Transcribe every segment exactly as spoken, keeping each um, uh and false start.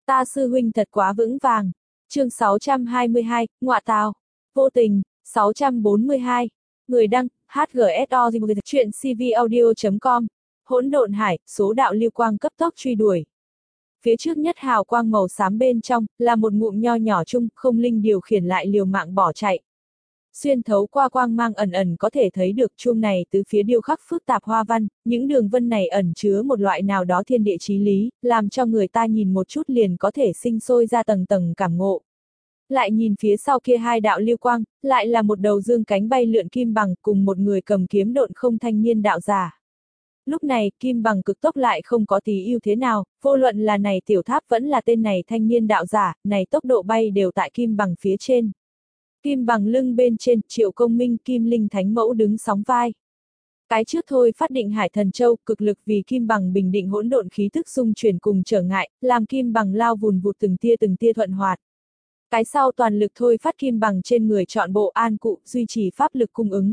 Ta sư huynh thật quá vững vàng. Chương sáu trăm hai mươi hai, ngọa tào. Vô tình. sáu trăm bốn mươi hai. Người đăng, hát giê ét o chuyện cvaudio chấm com. Hỗn độn hải, số đạo lưu quang cấp tốc truy đuổi. Phía trước nhất hào quang màu xám bên trong, là một ngụm nho nhỏ chung, không linh điều khiển lại liều mạng bỏ chạy. Xuyên thấu qua quang mang ẩn ẩn có thể thấy được chuông này từ phía điêu khắc phức tạp hoa văn, những đường vân này ẩn chứa một loại nào đó thiên địa chí lý, làm cho người ta nhìn một chút liền có thể sinh sôi ra tầng tầng cảm ngộ. Lại nhìn phía sau kia hai đạo lưu quang, lại là một đầu dương cánh bay lượn kim bằng cùng một người cầm kiếm độn không thanh niên đạo giả. Lúc này, kim bằng cực tốc lại không có tí ưu thế nào, vô luận là này tiểu tháp vẫn là tên này thanh niên đạo giả, này tốc độ bay đều tại kim bằng phía trên. Kim bằng lưng bên trên, Triệu Công Minh Kim Linh Thánh Mẫu đứng sóng vai. Cái trước thôi phát định Hải Thần Châu, cực lực vì kim bằng bình định hỗn độn khí thức xung chuyển cùng trở ngại, làm kim bằng lao vùn vụt từng tia từng tia thuận hoạt. Cái sau toàn lực thôi phát kim bằng trên người trọn bộ an cụ, duy trì pháp lực cung ứng.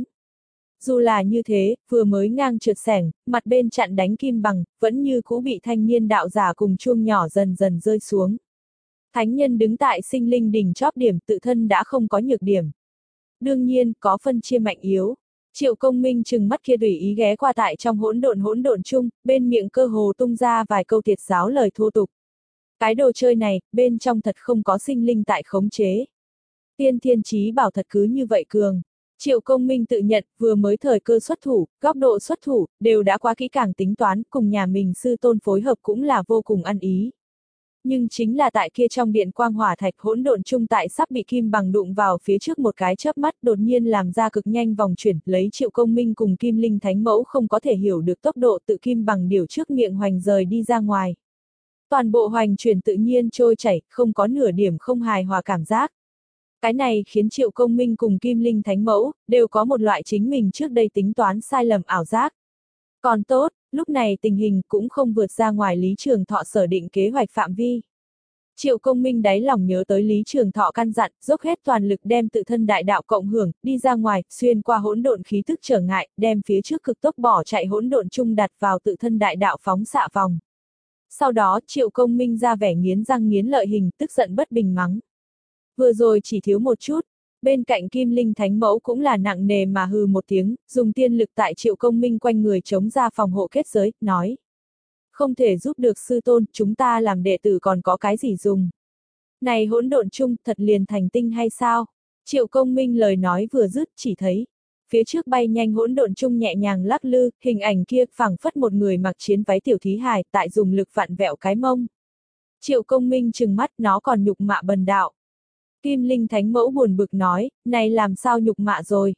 Dù là như thế, vừa mới ngang trượt sẻng, mặt bên chặn đánh kim bằng, vẫn như cũ bị thanh niên đạo giả cùng chuông nhỏ dần dần rơi xuống. Thánh nhân đứng tại sinh linh đỉnh chóp điểm, tự thân đã không có nhược điểm. Đương nhiên, có phân chia mạnh yếu. Triệu Công Minh chừng mắt kia tùy ý ghé qua tại trong hỗn độn hỗn độn chung, bên miệng cơ hồ tung ra vài câu tiệt giáo lời thô tục. Cái đồ chơi này, bên trong thật không có sinh linh tại khống chế. Tiên thiên chí bảo thật cứ như vậy cường. Triệu Công Minh tự nhận, vừa mới thời cơ xuất thủ, góc độ xuất thủ, đều đã quá kỹ càng tính toán, cùng nhà mình sư tôn phối hợp cũng là vô cùng ăn ý. Nhưng chính là tại kia trong điện quang hỏa thạch hỗn độn chung tại sắp bị kim bằng đụng vào phía trước một cái chớp mắt đột nhiên làm ra cực nhanh vòng chuyển, lấy Triệu Công Minh cùng Kim Linh Thánh Mẫu không có thể hiểu được tốc độ tự kim bằng điều trước miệng hoành rời đi ra ngoài. Toàn bộ hoành chuyển tự nhiên trôi chảy, không có nửa điểm không hài hòa cảm giác. Cái này khiến Triệu Công Minh cùng Kim Linh Thánh Mẫu, đều có một loại chính mình trước đây tính toán sai lầm ảo giác. Còn tốt, lúc này tình hình cũng không vượt ra ngoài Lý Trường Thọ sở định kế hoạch phạm vi. Triệu Công Minh đáy lòng nhớ tới Lý Trường Thọ căn dặn, dốc hết toàn lực đem tự thân đại đạo cộng hưởng, đi ra ngoài, xuyên qua hỗn độn khí tức trở ngại, đem phía trước cực tốc bỏ chạy hỗn độn chung đặt vào tự thân đại đạo phóng xạ vòng. Sau đó, Triệu Công Minh ra vẻ nghiến răng nghiến lợi hình, tức giận bất bình mắng. Vừa rồi chỉ thiếu một chút, bên cạnh Kim Linh Thánh Mẫu cũng là nặng nề mà hừ một tiếng, dùng tiên lực tại Triệu Công Minh quanh người chống ra phòng hộ kết giới, nói. Không thể giúp được sư tôn, chúng ta làm đệ tử còn có cái gì dùng. Này hỗn độn chung, thật liền thành tinh hay sao? Triệu Công Minh lời nói vừa dứt, chỉ thấy. Phía trước bay nhanh hỗn độn chung nhẹ nhàng lắc lư, hình ảnh kia phảng phất một người mặc chiến váy tiểu thí hài, tại dùng lực vặn vẹo cái mông. Triệu Công Minh trừng mắt, nó còn nhục mạ bần đạo. Kim Linh Thánh Mẫu buồn bực nói, này làm sao nhục mạ rồi.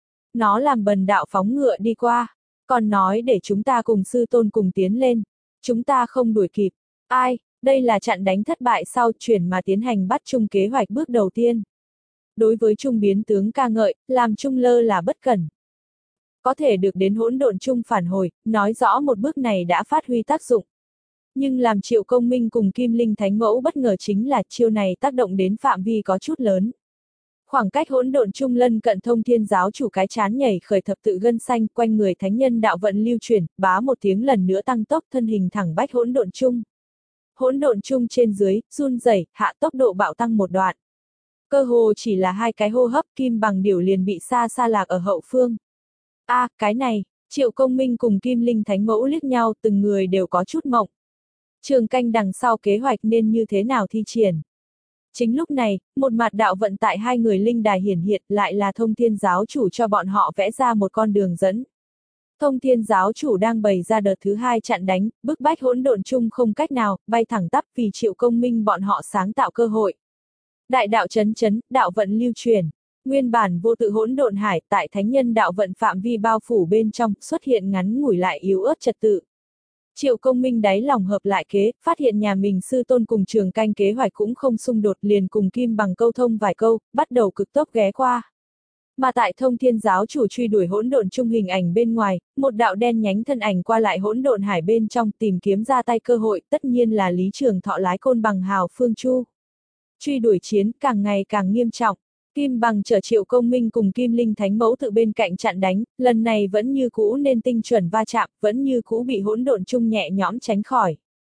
Nó làm bần đạo phóng ngựa đi qua, còn nói để chúng ta cùng sư tôn cùng tiến lên. Chúng ta không đuổi kịp. Ai, đây là chặn đánh thất bại sau chuyển mà tiến hành bắt chung kế hoạch bước đầu tiên. Đối với trung biến tướng ca ngợi, làm trung lơ là bất cẩn. Có thể được đến hỗn độn chung phản hồi, nói rõ một bước này đã phát huy tác dụng. Nhưng làm Triệu Công Minh cùng Kim Linh Thánh Mẫu bất ngờ chính là chiêu này tác động đến phạm vi có chút lớn. Khoảng cách hỗn độn chung lân cận Thông Thiên giáo chủ cái chán nhảy khởi thập tự gân xanh quanh người thánh nhân đạo vận lưu chuyển, bá một tiếng lần nữa tăng tốc thân hình thẳng bách hỗn độn chung. Hỗn độn chung trên dưới, run rẩy, hạ tốc độ bạo tăng một đoạn. Cơ hồ chỉ là hai cái hô hấp kim bằng điểu liền bị xa xa lạc ở hậu phương. A, à, cái này, Triệu Công Minh cùng Kim Linh Thánh Mẫu liếc nhau từng người đều có chút mộng. Trường canh đằng sau kế hoạch nên như thế nào thi triển. Chính lúc này, một mặt đạo vận tại hai người linh đài hiển hiện lại là Thông Thiên giáo chủ cho bọn họ vẽ ra một con đường dẫn. Thông Thiên giáo chủ đang bày ra đợt thứ hai chặn đánh, bức bách hỗn độn chung không cách nào, bay thẳng tắp vì Triệu Công Minh bọn họ sáng tạo cơ hội. Đại đạo chấn chấn, đạo vận lưu truyền. Nguyên bản vô tự hỗn độn hải tại thánh nhân đạo vận phạm vi bao phủ bên trong xuất hiện ngắn ngủi lại yếu ớt trật tự. Triệu Công Minh đáy lòng hợp lại kế, phát hiện nhà mình sư tôn cùng trường canh kế hoạch cũng không xung đột liền cùng kim bằng câu thông vài câu, bắt đầu cực tốc ghé qua. Mà tại Thông Thiên giáo chủ truy đuổi hỗn độn chung hình ảnh bên ngoài, một đạo đen nhánh thân ảnh qua lại hỗn độn hải bên trong tìm kiếm ra tay cơ hội, tất nhiên là Lý Trường Thọ lái côn bằng hào phương chu. Truy đuổi chiến càng ngày càng nghiêm trọng. Kim bằng chở Triệu Công Minh cùng Kim Linh Thánh Mẫu tự bên cạnh chặn đánh, lần này vẫn như cũ nên tinh chuẩn va chạm, vẫn như cũ bị hỗn độn chung nhẹ nhõm tránh khỏi.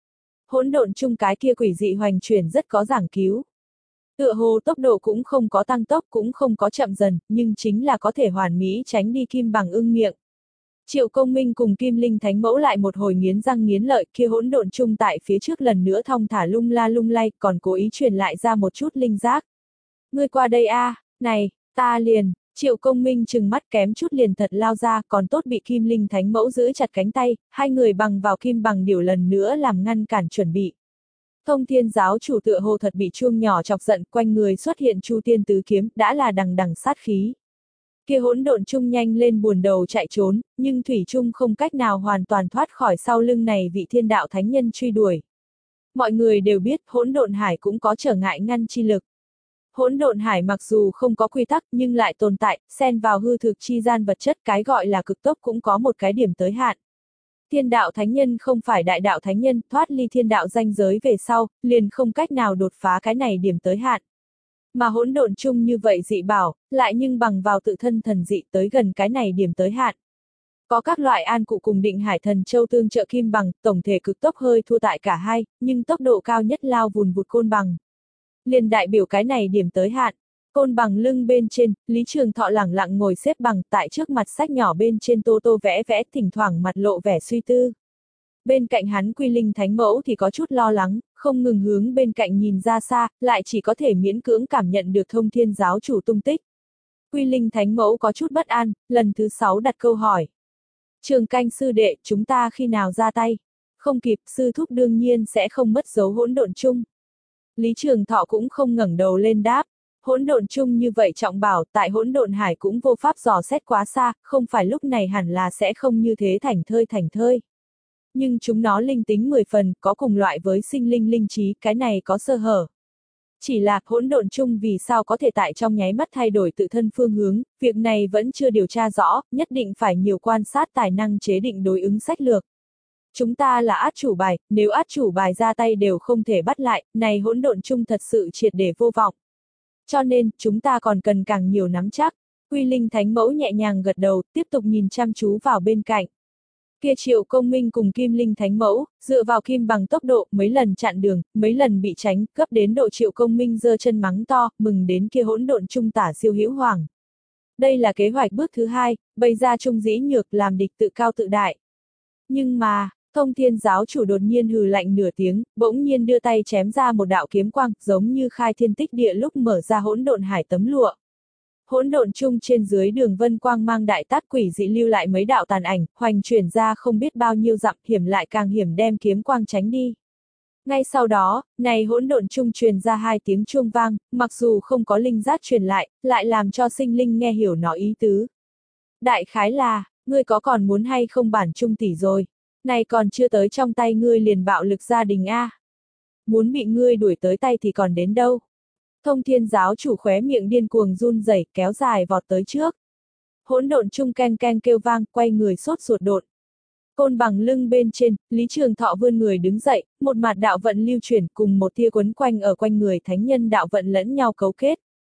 Hỗn độn chung cái kia quỷ dị hoành chuyển rất có giảng cứu. Tựa hồ tốc độ cũng không có tăng tốc cũng không có chậm dần, nhưng chính là có thể hoàn mỹ tránh đi Kim Bằng ưng miệng. Triệu Công Minh cùng Kim Linh Thánh Mẫu lại một hồi nghiến răng nghiến lợi, kia hỗn độn chung tại phía trước lần nữa thong thả lung la lung lay, còn cố ý truyền lại ra một chút linh giác. Ngươi qua đây a, à, này, ta liền, Triệu Công Minh trừng mắt kém chút liền thật lao ra, còn tốt bị Kim Linh Thánh Mẫu giữ chặt cánh tay, hai người bằng vào Kim Bằng điểu lần nữa làm ngăn cản chuẩn bị. Thông Thiên giáo chủ tựa hồ thật bị chuông nhỏ chọc giận, quanh người xuất hiện Chu Tiên tứ kiếm, đã là đằng đằng sát khí. Kia hỗn độn chung nhanh lên buồn đầu chạy trốn, nhưng thủy chung không cách nào hoàn toàn thoát khỏi sau lưng này vị thiên đạo thánh nhân truy đuổi. Mọi người đều biết hỗn độn hải cũng có trở ngại ngăn chi lực. Hỗn độn hải mặc dù không có quy tắc nhưng lại tồn tại, xen vào hư thực chi gian vật chất, cái gọi là cực tốc cũng có một cái điểm tới hạn. Thiên đạo thánh nhân không phải đại đạo thánh nhân, thoát ly thiên đạo ranh giới về sau, liền không cách nào đột phá cái này điểm tới hạn. Mà hỗn độn chung như vậy dị bảo, lại nhưng bằng vào tự thân thần dị tới gần cái này điểm tới hạn. Có các loại an cụ cùng định hải thần châu tương trợ Kim Bằng, tổng thể cực tốc hơi thua tại cả hai, nhưng tốc độ cao nhất lao vùn vụt Côn Bằng. Liền đại biểu cái này điểm tới hạn. Côn Bằng lưng bên trên, Lý Trường Thọ lẳng lặng ngồi xếp bằng tại trước mặt sách nhỏ bên trên tô tô vẽ vẽ, thỉnh thoảng mặt lộ vẻ suy tư. Bên cạnh hắn Quy Linh Thánh Mẫu thì có chút lo lắng, không ngừng hướng bên cạnh nhìn ra xa, lại chỉ có thể miễn cưỡng cảm nhận được Thông Thiên giáo chủ tung tích. Quy Linh Thánh Mẫu có chút bất an, lần thứ sáu đặt câu hỏi. Trường Canh sư đệ, chúng ta khi nào ra tay? Không kịp, sư thúc đương nhiên sẽ không mất dấu hỗn độn chung. Lý Trường Thọ cũng không ngẩng đầu lên đáp. Hỗn độn chung như vậy trọng bảo, tại hỗn độn hải cũng vô pháp dò xét quá xa, không phải lúc này hẳn là sẽ không như thế thành thơi thành thơi. Nhưng chúng nó linh tính mười phần, có cùng loại với sinh linh linh trí, cái này có sơ hở. Chỉ là hỗn độn chung vì sao có thể tại trong nháy mắt thay đổi tự thân phương hướng, việc này vẫn chưa điều tra rõ, nhất định phải nhiều quan sát tài năng chế định đối ứng sách lược. Chúng ta là át chủ bài, nếu át chủ bài ra tay đều không thể bắt lại, này hỗn độn chung thật sự triệt để vô vọng. Cho nên, chúng ta còn cần càng nhiều nắm chắc. Quy Linh Thánh Mẫu nhẹ nhàng gật đầu, tiếp tục nhìn chăm chú vào bên cạnh. Kia Triệu Công Minh cùng Kim Linh Thánh Mẫu, dựa vào Kim Bằng tốc độ, mấy lần chặn đường, mấy lần bị tránh, cấp đến độ Triệu Công Minh giơ chân mắng to, mừng đến kia hỗn độn trung tả siêu hữu hoàng. Đây là kế hoạch bước thứ hai, bày ra trung dĩ nhược làm địch tự cao tự đại. Nhưng mà, Thông Thiên giáo chủ đột nhiên hừ lạnh nửa tiếng, bỗng nhiên đưa tay chém ra một đạo kiếm quang, giống như khai thiên tích địa lúc mở ra hỗn độn hải tấm lụa. Hỗn độn chung trên dưới đường vân quang mang đại tác quỷ dị lưu lại mấy đạo tàn ảnh, hoành chuyển ra không biết bao nhiêu dặm, hiểm lại càng hiểm đem kiếm quang tránh đi. Ngay sau đó, này hỗn độn chung truyền ra hai tiếng chuông vang, mặc dù không có linh giác truyền lại, lại làm cho sinh linh nghe hiểu nó ý tứ. Đại khái là, ngươi có còn muốn hay không bản chung tỷ rồi. Này còn chưa tới trong tay ngươi liền bạo lực gia đình a. À. Muốn bị ngươi đuổi tới tay thì còn đến đâu. Thông Thiên giáo chủ khóe miệng điên cuồng run rẩy, kéo dài vọt tới trước. Hỗn độn chung keng keng kêu vang, quay người sốt ruột đột. Côn Bằng lưng bên trên, Lý Trường Thọ vươn người đứng dậy, một mặt đạo vận lưu chuyển cùng một tia quấn quanh ở quanh người thánh nhân đạo vận lẫn nhau cấu kết.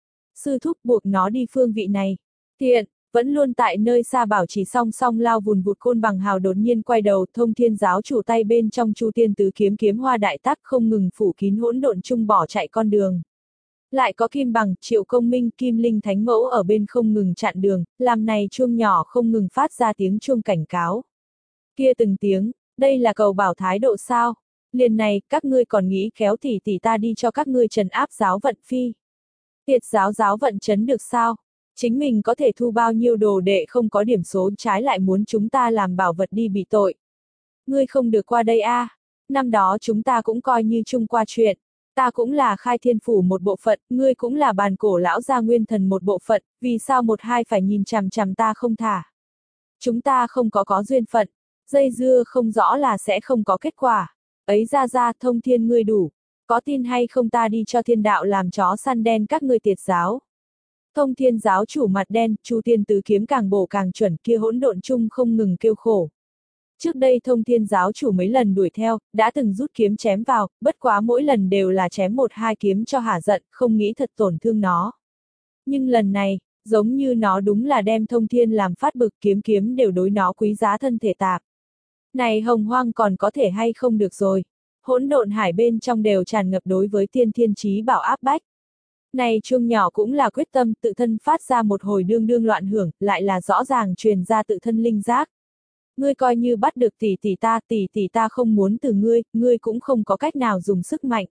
Sư thúc buộc nó đi phương vị này. Tiện. Vẫn luôn tại nơi xa bảo chỉ song song lao vùn vụt Côn Bằng hào đột nhiên quay đầu, Thông Thiên giáo chủ tay bên trong Chu Tiên tứ kiếm kiếm hoa đại tác không ngừng phủ kín hỗn độn chung bỏ chạy con đường. Lại có Kim Bằng, Triệu Công Minh, Kim Linh Thánh Mẫu ở bên không ngừng chặn đường, làm này chuông nhỏ không ngừng phát ra tiếng chuông cảnh cáo. Kia từng tiếng, đây là cầu bảo thái độ sao? Liền này, các ngươi còn nghĩ khéo tỷ tỷ ta đi cho các ngươi trấn áp giáo vận phi. Tiệt giáo giáo vận chấn được sao? Chính mình có thể thu bao nhiêu đồ đệ không có điểm số trái lại muốn chúng ta làm bảo vật đi bị tội. Ngươi không được qua đây a. À. Năm đó chúng ta cũng coi như chung qua chuyện. Ta cũng là khai thiên phủ một bộ phận, ngươi cũng là bàn cổ lão gia nguyên thần một bộ phận, vì sao một hai phải nhìn chằm chằm ta không thả. Chúng ta không có có duyên phận, dây dưa không rõ là sẽ không có kết quả. Ấy ra ra Thông Thiên ngươi đủ, có tin hay không ta đi cho thiên đạo làm chó săn đen các ngươi tiệt giáo. Thông Thiên giáo chủ mặt đen, Chu Tiên tứ kiếm càng bổ càng chuẩn, kia hỗn độn chung không ngừng kêu khổ. Trước đây Thông Thiên giáo chủ mấy lần đuổi theo, đã từng rút kiếm chém vào, bất quá mỗi lần đều là chém một hai kiếm cho hả giận, không nghĩ thật tổn thương nó. Nhưng lần này, giống như nó đúng là đem Thông Thiên làm phát bực, kiếm kiếm đều đối nó quý giá thân thể tạp. Này hồng hoang còn có thể hay không được rồi. hỗn độn hải bên trong đều tràn ngập đối với tiên thiên chí bảo áp bách. Này chuông nhỏ cũng là quyết tâm tự thân phát ra một hồi đương đương loạn hưởng, lại là rõ ràng truyền ra tự thân linh giác. Ngươi coi như bắt được tỷ tỷ ta, tỷ tỷ ta không muốn từ ngươi, ngươi cũng không có cách nào dùng sức mạnh.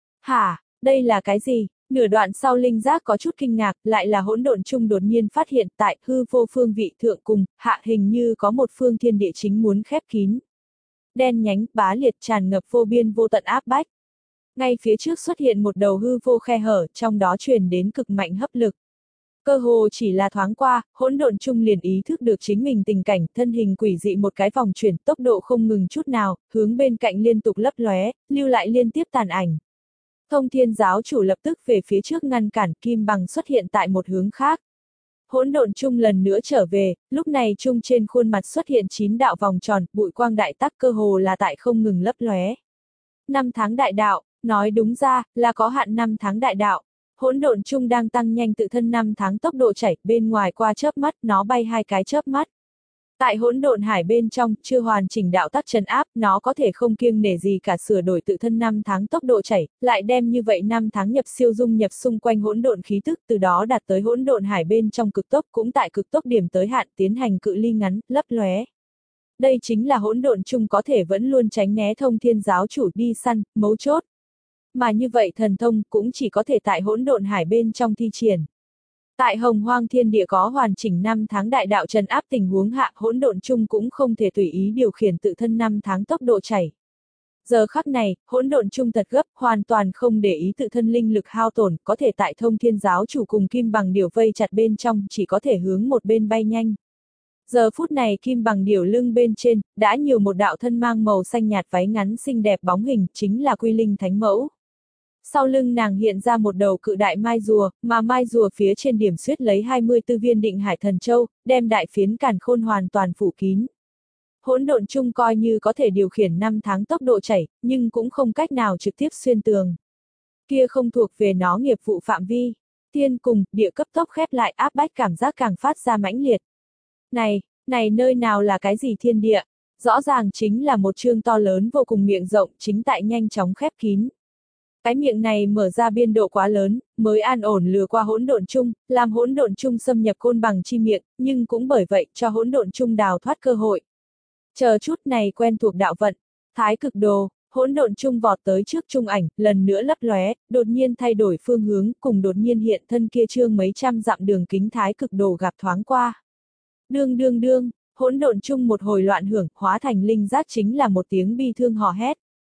Hả, đây là cái gì? Nửa đoạn sau linh giác có chút kinh ngạc, lại là hỗn độn chung đột nhiên phát hiện tại hư vô phương vị thượng cùng, hạ hình như có một phương thiên địa chính muốn khép kín. Đen nhánh, bá liệt tràn ngập vô biên vô tận áp bách. Ngay phía trước xuất hiện một đầu hư vô khe hở, trong đó truyền đến cực mạnh hấp lực. Cơ hồ chỉ là thoáng qua, hỗn độn chung liền ý thức được chính mình tình cảnh, thân hình quỷ dị một cái vòng chuyển, tốc độ không ngừng chút nào, hướng bên cạnh liên tục lấp lóe, lưu lại liên tiếp tàn ảnh. Thông Thiên giáo chủ lập tức về phía trước ngăn cản, kim bằng xuất hiện tại một hướng khác. Hỗn độn chung lần nữa trở về, lúc này chung trên khuôn mặt xuất hiện chín đạo vòng tròn, bụi quang đại tắc cơ hồ là tại không ngừng lấp lóe. Năm tháng đại đạo, nói đúng ra, là có hạn năm tháng đại đạo. Hỗn độn chung đang tăng nhanh tự thân năm tháng tốc độ chảy, bên ngoài qua chớp mắt, nó bay hai cái chớp mắt. Tại hỗn độn hải bên trong, chưa hoàn chỉnh đạo tắc trấn áp, nó có thể không kiêng nể gì cả sửa đổi tự thân năm tháng tốc độ chảy, lại đem như vậy năm tháng nhập siêu dung nhập xung quanh hỗn độn khí tức, từ đó đạt tới hỗn độn hải bên trong cực tốc, cũng tại cực tốc điểm tới hạn tiến hành cự ly ngắn, lấp lóe. Đây chính là hỗn độn chung có thể vẫn luôn tránh né Thông Thiên giáo chủ đi săn, mấu chốt. Mà như vậy thần thông cũng chỉ có thể tại hỗn độn hải bên trong thi triển. Tại Hồng Hoang Thiên Địa có hoàn chỉnh năm tháng đại đạo trấn áp tình huống hạ, hỗn độn chung cũng không thể tùy ý điều khiển tự thân năm tháng tốc độ chảy. Giờ khắc này, hỗn độn chung thật gấp, hoàn toàn không để ý tự thân linh lực hao tổn, có thể tại Thông Thiên giáo chủ cùng kim bằng điểu vây chặt bên trong, chỉ có thể hướng một bên bay nhanh. Giờ phút này kim bằng điểu lưng bên trên, đã nhiều một đạo thân mang màu xanh nhạt váy ngắn xinh đẹp bóng hình, chính là Quy Linh Thánh Mẫu. Sau lưng nàng hiện ra một đầu cự đại mai rùa, mà mai rùa phía trên điểm xuyết lấy hai mươi tư viên định hải thần châu, đem đại phiến càn khôn hoàn toàn phủ kín. Hỗn độn chung coi như có thể điều khiển năm tháng tốc độ chảy, nhưng cũng không cách nào trực tiếp xuyên tường. Kia không thuộc về nó nghiệp vụ phạm vi. Thiên cùng, địa cấp tốc khép lại áp bách cảm giác càng phát ra mãnh liệt. Này, này nơi nào là cái gì thiên địa? Rõ ràng chính là một chương to lớn vô cùng miệng rộng chính tại nhanh chóng khép kín. Cái miệng này mở ra biên độ quá lớn, mới an ổn lừa qua hỗn độn chung, làm hỗn độn chung xâm nhập côn bằng chi miệng, nhưng cũng bởi vậy cho hỗn độn chung đào thoát cơ hội. Chờ chút này quen thuộc đạo vận, thái cực đồ, hỗn độn chung vọt tới trước trung ảnh, lần nữa lấp lóe, đột nhiên thay đổi phương hướng, cùng đột nhiên hiện thân kia trương mấy trăm dặm đường kính thái cực đồ gặp thoáng qua. Đương đương đương, hỗn độn chung một hồi loạn hưởng, hóa thành linh giác chính là một tiếng bi thương hò hét.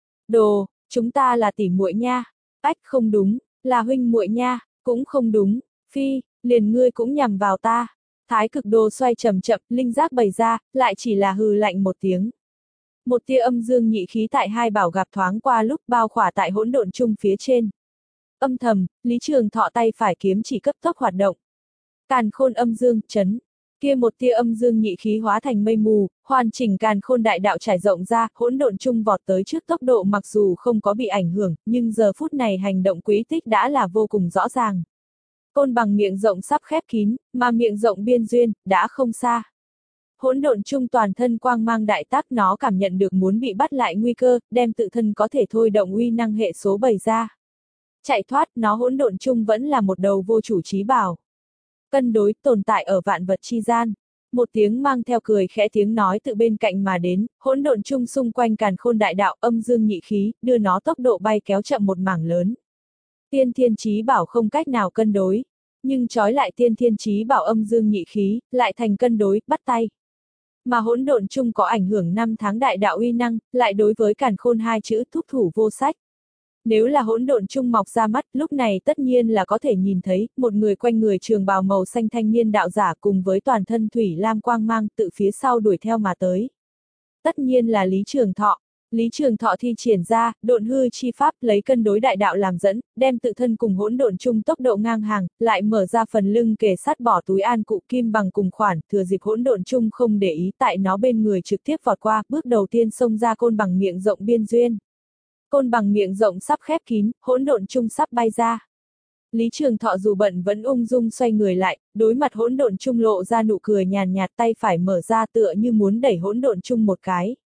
Đồ, chúng ta là tỷ muội nha. Ách không đúng, là huynh muội nha, cũng không đúng. Phi, liền ngươi cũng nhằm vào ta. Thái cực đồ xoay chậm chậm, linh giác bày ra, lại chỉ là hừ lạnh một tiếng. Một tia âm dương nhị khí tại hai bảo gặp thoáng qua lúc bao khỏa tại hỗn độn chung phía trên. Âm thầm, Lý Trường Thọ tay phải kiếm chỉ cấp tốc hoạt động. Càn khôn âm dương, chấn. Kia một tia âm dương nhị khí hóa thành mây mù, hoàn chỉnh càn khôn đại đạo trải rộng ra, hỗn độn chung vọt tới trước tốc độ mặc dù không có bị ảnh hưởng, nhưng giờ phút này hành động quỹ tích đã là vô cùng rõ ràng. Côn bằng miệng rộng sắp khép kín, mà miệng rộng biên duyên, đã không xa. Hỗn độn chung toàn thân quang mang đại tác nó cảm nhận được muốn bị bắt lại nguy cơ, đem tự thân có thể thôi động uy năng hệ số bày ra. Chạy thoát, nó hỗn độn chung vẫn là một đầu vô chủ trí bảo. Cân đối tồn tại ở vạn vật chi gian. Một tiếng mang theo cười khẽ tiếng nói từ bên cạnh mà đến, hỗn độn chung xung quanh càn khôn đại đạo âm dương nhị khí, đưa nó tốc độ bay kéo chậm một mảng lớn. Tiên thiên chí bảo không cách nào cân đối, nhưng trói lại tiên thiên chí bảo âm dương nhị khí, lại thành cân đối, bắt tay. Mà hỗn độn chung có ảnh hưởng năm tháng đại đạo uy năng, lại đối với càn khôn hai chữ thúc thủ vô sách. Nếu là hỗn độn chung mọc ra mắt, lúc này tất nhiên là có thể nhìn thấy, một người quanh người trường bào màu xanh thanh niên đạo giả cùng với toàn thân thủy lam quang mang tự phía sau đuổi theo mà tới. Tất nhiên là Lý Trường Thọ. Lý Trường Thọ thi triển ra, độn hư chi pháp lấy cân đối đại đạo làm dẫn, đem tự thân cùng hỗn độn chung tốc độ ngang hàng, lại mở ra phần lưng kề sát bỏ túi an cụ kim bằng cùng khoản, thừa dịp hỗn độn chung không để ý tại nó bên người trực tiếp vọt qua, bước đầu tiên xông ra côn bằng miệng rộng biên duyên. Côn bằng miệng rộng sắp khép kín, hỗn độn chung sắp bay ra. Lý Trường Thọ dù bận vẫn ung dung xoay người lại, đối mặt hỗn độn chung lộ ra nụ cười nhàn nhạt, tay phải mở ra tựa như muốn đẩy hỗn độn chung một cái.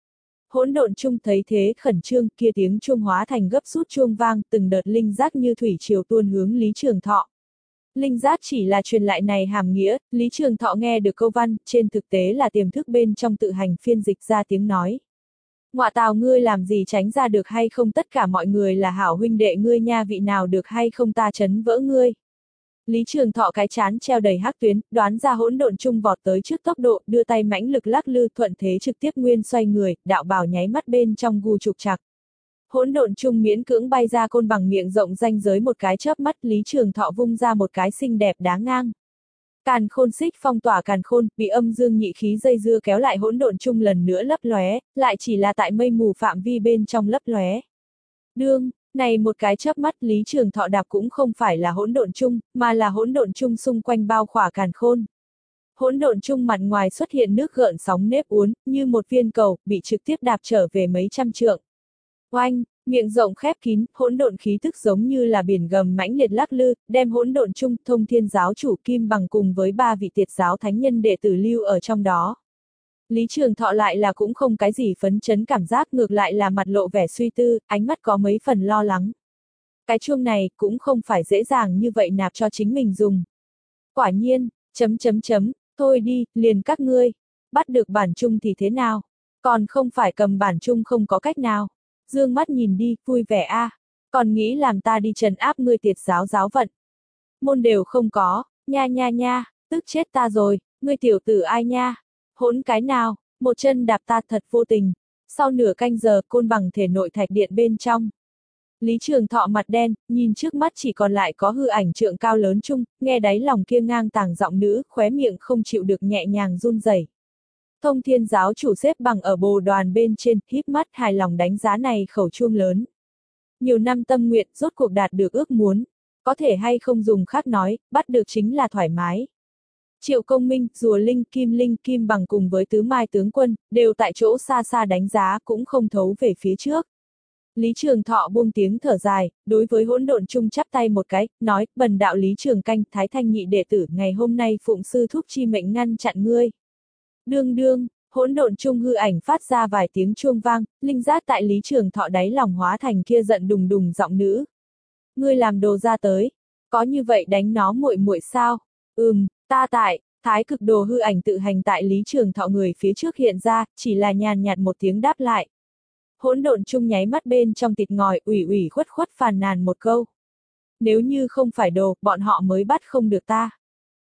Hỗn độn chung thấy thế khẩn trương, kia tiếng chuông hóa thành gấp rút chuông vang, từng đợt linh giác như thủy triều tuôn hướng Lý Trường Thọ. Linh giác chỉ là truyền lại này hàm nghĩa, Lý Trường Thọ nghe được câu văn, trên thực tế là tiềm thức bên trong tự hành phiên dịch ra tiếng nói. Ngọa tào ngươi làm gì tránh ra được hay không, tất cả mọi người là hảo huynh đệ ngươi nha, vị nào được hay không ta chấn vỡ ngươi. Lý Trường Thọ cái chán treo đầy hắc tuyến, đoán ra hỗn độn chung vọt tới trước tốc độ, đưa tay mãnh lực lắc lư, thuận thế trực tiếp nguyên xoay người, đạo bào nháy mắt bên trong gu trục trặc. Hỗn độn chung miễn cưỡng bay ra côn bằng miệng rộng ranh giới một cái chớp mắt, Lý Trường Thọ vung ra một cái xinh đẹp đá ngang. Càn khôn xích phong tỏa càn khôn, bị âm dương nhị khí dây dưa kéo lại hỗn độn chung lần nữa lấp lóe, lại chỉ là tại mây mù phạm vi bên trong lấp lóe. Đương, này một cái chớp mắt Lý Trường Thọ đạp cũng không phải là hỗn độn chung, mà là hỗn độn chung xung quanh bao khỏa càn khôn. Hỗn độn chung mặt ngoài xuất hiện nước gợn sóng nếp uốn, như một viên cầu, bị trực tiếp đạp trở về mấy trăm trượng. Oanh, miệng rộng khép kín, hỗn độn khí tức giống như là biển gầm mãnh liệt lắc lư, đem hỗn độn chung Thông Thiên giáo chủ Kim Bằng cùng với ba vị Tiệt giáo thánh nhân đệ tử lưu ở trong đó. Lý Trường Thọ lại là cũng không cái gì phấn chấn cảm giác, ngược lại là mặt lộ vẻ suy tư, ánh mắt có mấy phần lo lắng. Cái chuông này cũng không phải dễ dàng như vậy nạp cho chính mình dùng. Quả nhiên, chấm chấm chấm, thôi đi, liền các ngươi, bắt được bản chung thì thế nào? Còn không phải cầm bản chung không có cách nào. Dương mắt nhìn đi, vui vẻ a, à. Còn nghĩ làm ta đi trấn áp ngươi Tiệt giáo giáo vận. Môn đều không có, nha nha nha, tức chết ta rồi, ngươi tiểu tử ai nha, hỗn cái nào, một chân đạp ta thật vô tình. Sau nửa canh giờ, côn bằng thể nội thạch điện bên trong. Lý Trường Thọ mặt đen, nhìn trước mắt chỉ còn lại có hư ảnh trượng cao lớn chung, nghe đáy lòng kia ngang tàng giọng nữ, khóe miệng không chịu được nhẹ nhàng run rẩy. Thông Thiên giáo chủ xếp bằng ở bồ đoàn bên trên, híp mắt hài lòng đánh giá này khẩu chuông lớn. Nhiều năm tâm nguyện rốt cuộc đạt được ước muốn, có thể hay không dùng khác nói, bắt được chính là thoải mái. Triệu Công Minh, Rùa Linh, Kim Linh, Kim Bằng cùng với Tứ Mai tướng quân, đều tại chỗ xa xa đánh giá cũng không thấu về phía trước. Lý Trường Thọ buông tiếng thở dài, đối với hỗn độn chung chắp tay một cái, nói, bần đạo Lý Trường Canh, Thái Thanh nhị đệ tử, ngày hôm nay phụng sư thúc chi mệnh ngăn chặn ngươi. Đương đương, hỗn độn chung hư ảnh phát ra vài tiếng chuông vang, linh giác tại Lý Trường Thọ đáy lòng hóa thành kia giận đùng đùng giọng nữ. Ngươi làm đồ ra tới, có như vậy đánh nó muội muội sao? Ừm, ta tại, thái cực đồ hư ảnh tự hành tại Lý Trường Thọ người phía trước hiện ra, chỉ là nhàn nhạt một tiếng đáp lại. Hỗn độn chung nháy mắt bên trong thịt ngòi, ủy ủy khuất khuất phàn nàn một câu. Nếu như không phải đồ, bọn họ mới bắt không được ta.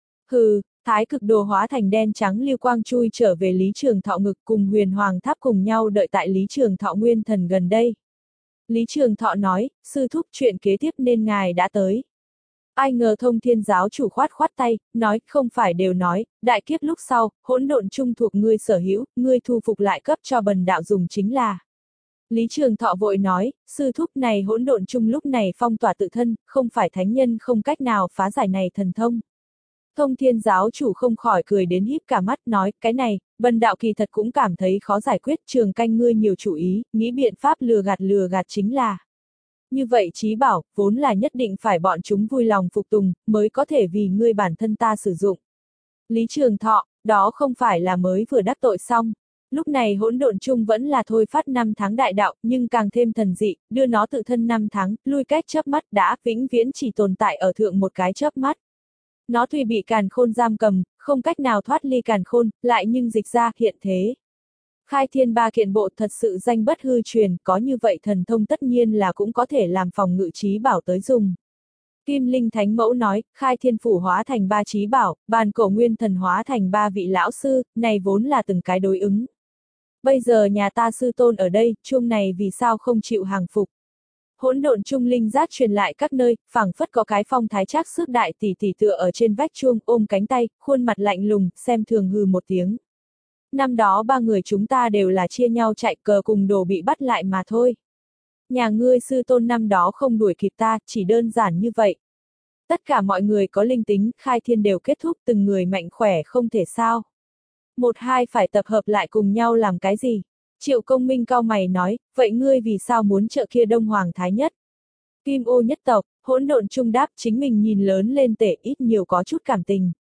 Hừ. Thái cực đồ hóa thành đen trắng lưu quang chui trở về Lý Trường Thọ ngực, cùng Huyền Hoàng Tháp cùng nhau đợi tại Lý Trường Thọ nguyên thần gần đây. Lý Trường Thọ nói, sư thúc chuyện kế tiếp nên ngài đã tới. Ai ngờ Thông Thiên giáo chủ khoát khoát tay, nói, không phải đều nói, đại kiếp lúc sau, hỗn độn chung thuộc ngươi sở hữu, ngươi thu phục lại cấp cho bần đạo dùng chính là. Lý Trường Thọ vội nói, sư thúc này hỗn độn chung lúc này phong tỏa tự thân, không phải thánh nhân không cách nào phá giải này thần thông. Thông Thiên giáo chủ không khỏi cười đến híp cả mắt, nói, cái này, bần đạo kỳ thật cũng cảm thấy khó giải quyết, Trường Canh ngươi nhiều chủ ý, nghĩ biện pháp lừa gạt lừa gạt chính là. Như vậy chí bảo, vốn là nhất định phải bọn chúng vui lòng phục tùng, mới có thể vì ngươi bản thân ta sử dụng. Lý Trường Thọ, đó không phải là mới vừa đắc tội xong. Lúc này hỗn độn chung vẫn là thôi phát năm tháng đại đạo, nhưng càng thêm thần dị, đưa nó tự thân năm tháng, lui cách chớp mắt đã vĩnh viễn chỉ tồn tại ở thượng một cái chớp mắt. Nó tuy bị càn khôn giam cầm, không cách nào thoát ly càn khôn, lại nhưng dịch ra, hiện thế. Khai thiên ba kiện bộ thật sự danh bất hư truyền, có như vậy thần thông tất nhiên là cũng có thể làm phòng ngự trí bảo tới dùng. Kim Linh Thánh Mẫu nói, khai thiên phủ hóa thành ba trí bảo, bàn cổ nguyên thần hóa thành ba vị lão sư, này vốn là từng cái đối ứng. Bây giờ nhà ta sư tôn ở đây, chuông này vì sao không chịu hàng phục. Hỗn độn chung linh giác truyền lại các nơi, phảng phất có cái phong thái trác xước đại tỷ tỷ tựa ở trên vách chuông, ôm cánh tay, khuôn mặt lạnh lùng, xem thường hừ một tiếng. Năm đó ba người chúng ta đều là chia nhau chạy cờ cùng đồ bị bắt lại mà thôi. Nhà ngươi sư tôn năm đó không đuổi kịp ta, chỉ đơn giản như vậy. Tất cả mọi người có linh tính, khai thiên đều kết thúc, từng người mạnh khỏe không thể sao. Một hai phải tập hợp lại cùng nhau làm cái gì? Triệu Công Minh cau mày nói, vậy ngươi vì sao muốn trợ kia Đông Hoàng Thái Nhất? Kim ô nhất tộc, hỗn độn chung đáp, chính mình nhìn lớn lên tể ít nhiều có chút cảm tình.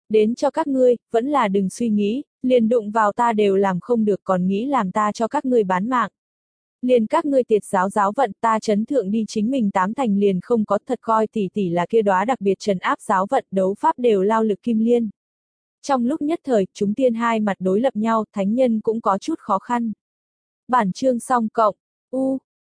Đến cho các ngươi, vẫn là đừng suy nghĩ, liền đụng vào ta đều làm không được còn nghĩ làm ta cho các ngươi bán mạng. Liền các ngươi tiệt giáo giáo vận ta chấn thượng đi chính mình tám thành liền không có thật coi tỷ tỷ là kia đóa đặc biệt trấn áp giáo vận đấu pháp đều lao lực kim liên. Trong lúc nhất thời, chúng tiên hai mặt đối lập nhau, thánh nhân cũng có chút khó khăn. Bản chương xong cộng, u,